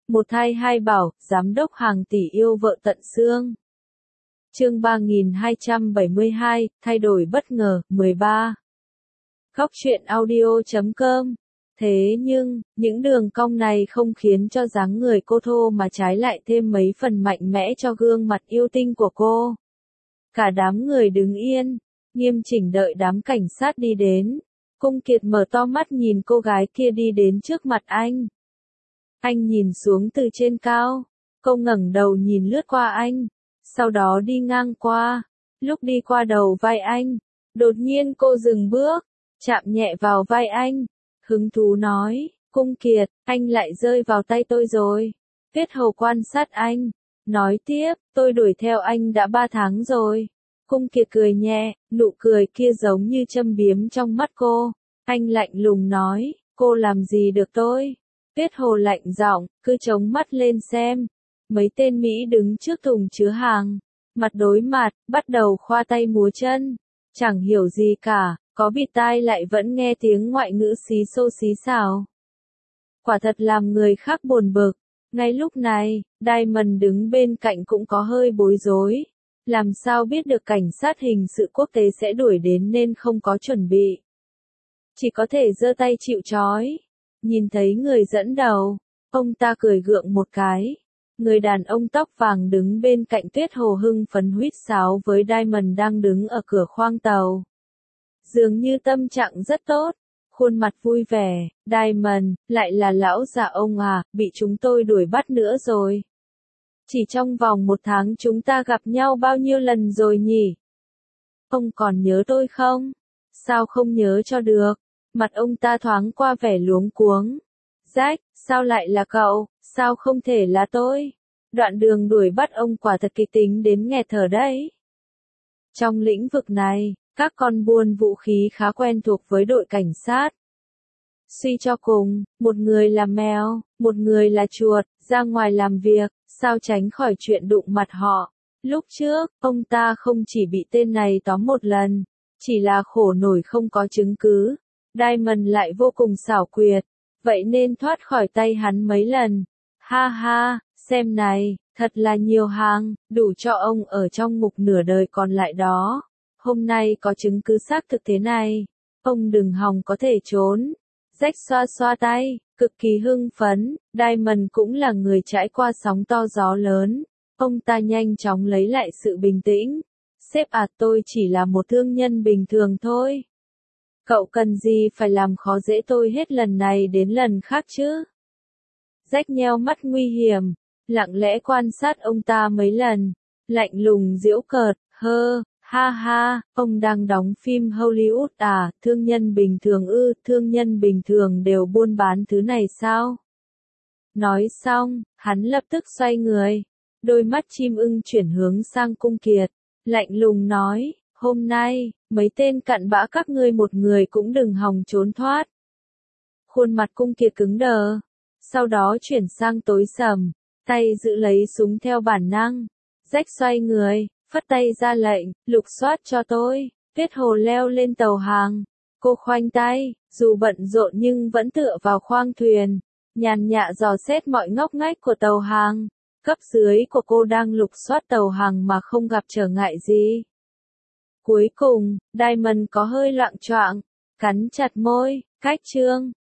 Một thai hai bảo, giám đốc hàng tỷ yêu vợ tận xương. Chương 3272, thay đổi bất ngờ, 13. Góc truyện audio.com. Thế nhưng, những đường cong này không khiến cho dáng người cô thô mà trái lại thêm mấy phần mạnh mẽ cho gương mặt yêu tinh của cô. Cả đám người đứng yên, nghiêm chỉnh đợi đám cảnh sát đi đến. Cung Kiệt mở to mắt nhìn cô gái kia đi đến trước mặt anh. Anh nhìn xuống từ trên cao, cô ngẩng đầu nhìn lướt qua anh, sau đó đi ngang qua. Lúc đi qua đầu vai anh, đột nhiên cô dừng bước, chạm nhẹ vào vai anh, hứng thú nói, Cung Kiệt, anh lại rơi vào tay tôi rồi. Tuyết Hồ quan sát anh, nói tiếp, tôi đuổi theo anh đã 3 tháng rồi. Cung Kiệt cười nhẹ, nụ cười kia giống như châm biếm trong mắt cô. Anh lạnh lùng nói, cô làm gì được tôi? Tuyết Hồ lạnh giọng, cứ chống mắt lên xem. Mấy tên Mỹ đứng trước thùng chứa hàng, mặt đối mặt, bắt đầu khoa tay múa chân. Chẳng hiểu gì cả, có bịt tai lại vẫn nghe tiếng ngoại ngữ xí xô xí xào. Quả thật làm người khác buồn bực. Ngay lúc này, Diamond đứng bên cạnh cũng có hơi bối rối. Làm sao biết được cảnh sát hình sự quốc tế sẽ đuổi đến nên không có chuẩn bị. Chỉ có thể giơ tay chịu trói. Nhìn thấy người dẫn đầu, ông ta cười gượng một cái. Người đàn ông tóc vàng đứng bên cạnh Tuyết Hồ hưng phấn huýt sáo với Diamond đang đứng ở cửa khoang tàu. Dường như tâm trạng rất tốt, khuôn mặt vui vẻ. Diamond, lại là lão già ông à, bị chúng tôi đuổi bắt nữa rồi. Chỉ trong vòng 1 tháng chúng ta gặp nhau bao nhiêu lần rồi nhỉ? Ông còn nhớ tôi không? Sao không nhớ cho được? Mặt ông ta thoáng qua vẻ luống cuống. Jack, sao lại là cậu? Sao không thể là tôi? Đoạn đường đuổi bắt ông quả thật kịch tính đến nghẹt thở đấy. Trong lĩnh vực này, các con buôn vũ khí khá quen thuộc với đội cảnh sát. Suy cho cùng, một người là mèo, một người là chuột, ra ngoài làm việc, sao tránh khỏi chuyện đụng mặt họ. Lúc trước, ông ta không chỉ bị tên này tóm 1 lần, chỉ là khổ nổi không có chứng cứ. Diamond lại vô cùng xảo quyệt, vậy nên thoát khỏi tay hắn mấy lần. Ha ha, xem này, thật là nhiều hàng, đủ cho ông ở trong ngục nửa đời còn lại đó. Hôm nay có chứng cứ xác thực thế này, ông đừng hòng có thể trốn. Jack xoa xoa tay, cực kỳ hưng phấn. Diamond cũng là người trải qua sóng to gió lớn. Ông ta nhanh chóng lấy lại sự bình tĩnh. Sếp à, tôi chỉ là một thương nhân bình thường thôi. Cậu cần gì phải làm khó dễ tôi hết lần này đến lần khác chứ? Jack nheo mắt nguy hiểm, lặng lẽ quan sát ông ta mấy lần, lạnh lùng giễu cợt, ha ha, ông đang đóng phim Hollywood à, thương nhân bình thường ư, thương nhân bình thường đều buôn bán thứ này sao? Nói xong, hắn lập tức xoay người, đôi mắt chim ưng chuyển hướng sang Cung Kiệt, lạnh lùng nói, hôm nay, mấy tên cặn bã các ngươi một người cũng đừng hòng trốn thoát. Khuôn mặt Cung Kiệt cứng đờ, sau đó chuyển sang tối sầm, tay giữ lấy súng theo bản năng. Jack xoay người, phất tay ra lệnh, lục soát cho tôi. Tuyết Hồ leo lên tàu hàng. Cô khoanh tay, dù bận rộn nhưng vẫn tựa vào khoang thuyền, nhàn nhã dò xét mọi ngóc ngách của tàu hàng. Cấp dưới của cô đang lục soát tàu hàng mà không gặp trở ngại gì. Cuối cùng, Diamond có hơi loạng choạng, cắn chặt môi, cách chương.